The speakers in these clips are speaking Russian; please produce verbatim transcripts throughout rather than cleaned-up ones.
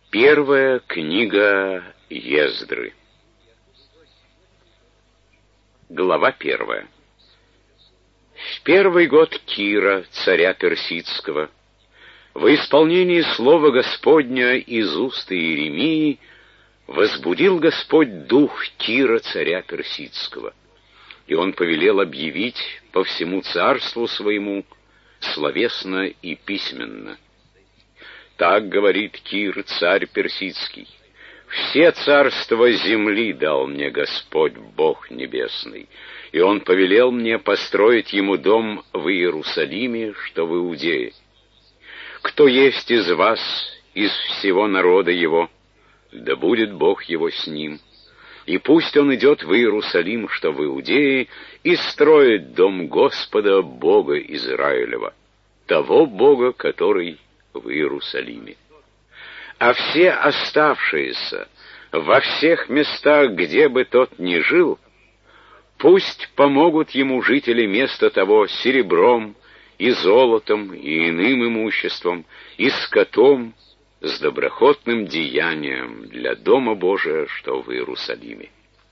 Первая книга Ездры. Глава первая. В первый год Кира, царя персидского, во исполнении слова Господня из уст Иеремии, возбудил Господь дух Кира, царя персидского, и он повелел объявить по всему царству своему словесно и письменно. Так говорит Кир, царь персидский: «Все царства земли дал мне Господь, Бог небесный, и Он повелел мне построить Ему дом в Иерусалиме, что в Иудее. Кто есть из вас, из всего народа Его, да будет Бог Его с ним, и пусть он идет в Иерусалим, что в Иудее, и строит дом Господа, Бога Израилева, того Бога, который в Иерусалиме. А все оставшиеся во всех местах, где бы тот ни жил, пусть помогут ему жители места того серебром и золотом и иным имуществом, и скотом, с доброхотным деянием для Дома Божия, что в Иерусалиме».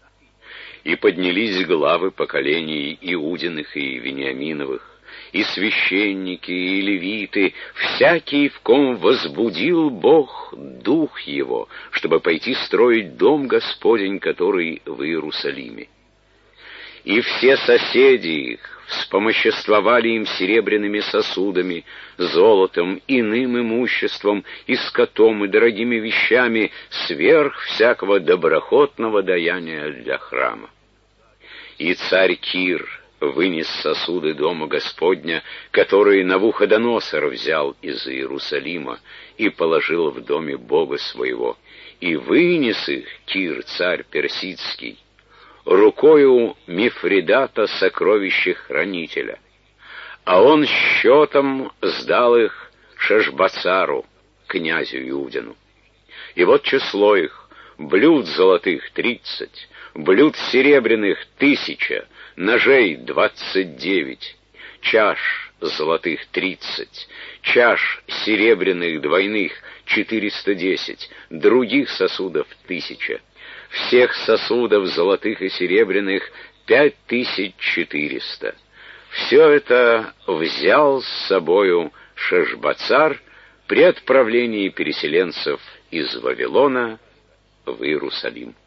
И поднялись главы поколений Иудиных и Вениаминовых, и священники, и левиты, всякий, в ком возбудил Бог дух его, чтобы пойти строить дом Господень, который в Иерусалиме. И все соседи их вспомоществовали им серебряными сосудами, золотом, иным имуществом, и скотом, и дорогими вещами, сверх всякого доброхотного даяния для храма. И царь Кир вынес сосуды дома Господня, которые Навуходоносор взял из Иерусалима и положил в доме Бога своего, и вынес их Кир, царь персидский, рукою Мифридата, сокровища-хранителя, а он счетом сдал их Шешбацару, князю Иудину. И вот число их: блюд золотых тридцать, блюд серебряных тысяча, ножей двадцать девять, чаш золотых тридцать, чаш серебряных двойных четыреста десять, других сосудов тысяча, всех сосудов золотых и серебряных пять тысяч четыреста. Все это взял с собою Шешбацар при отправлении переселенцев из Вавилона в Иерусалим.